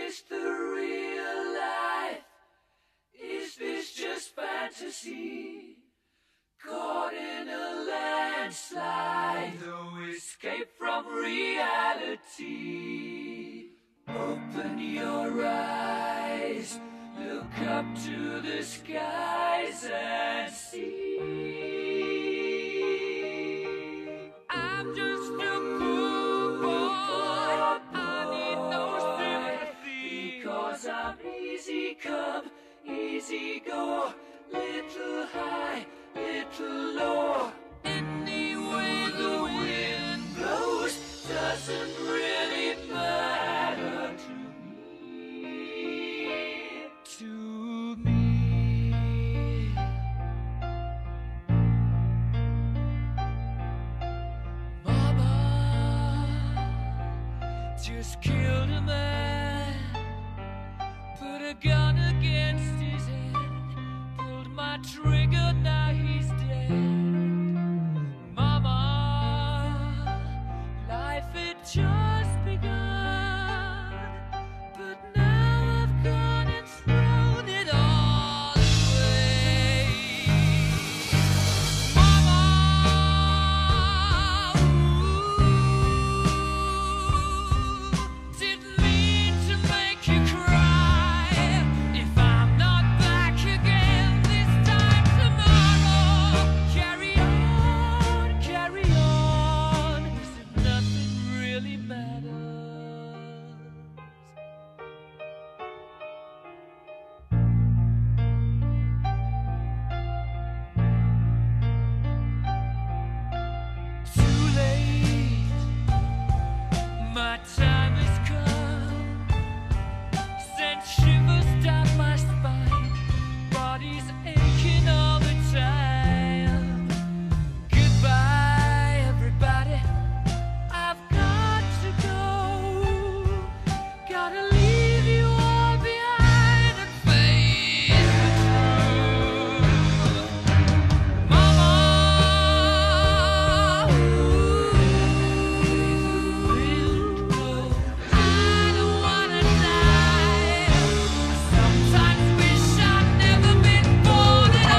this the real life? Is this just fantasy? Caught in a landslide, no escape from reality. Open your eyes, look up to the skies and see. I'm just a poor boy, I need no sympathy, because I'm easy come, easy go, little high, little low. Any way the wind blows doesn't really matter to me. To me. Mama just killed a man, put a gun against his head, pulled my trigger, now he's dead. Mama, life had just begun, but now I've gone and thrown it all away. Mama, didn't mean to make you cry. If I'm not back again this time tomorrow, carry on, carry on, as if nothing really matters. Too late, my time has come. Sent shivers down my spine, body's aching all the time. Goodbye, everybody, I've got to go. Gotta leave you all behind and face the truth. Mama, I don't wanna die. Sometimes wish I'd never been born at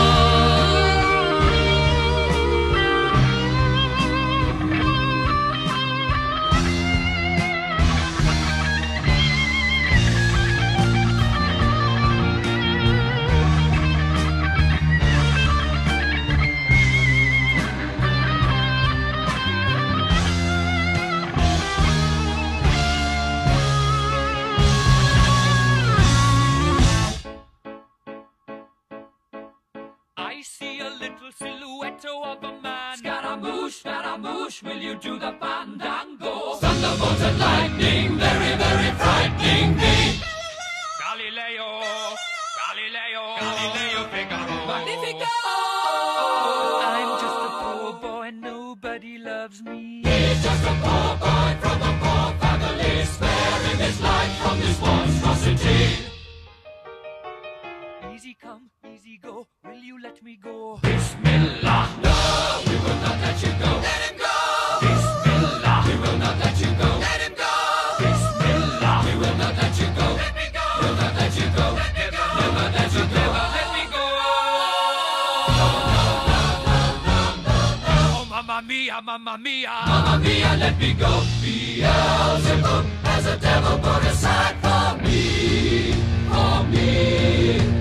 I see a little silhouette of a man. Scaramouche, will you do the fandango? Thunderbolts and lightning, very, very frightening me. Galileo, Figaro. Magnifico! I'm just a poor boy, nobody loves me. He's just a poor boy from a poor family, sparing his life from this monstrosity. Easy come, easy go, will you let me go? Bismillah, no, we will not let you go. Let him go! Bismillah, we will not let you go. Let him go! Bismillah, we will not let you go. Let me go! We'll not let you go. Let me go! Never let you go. Never let me go. Oh, mamma mia, mamma mia. Mamma mia, let me go. Beelzebub has a devil put aside for me, for me.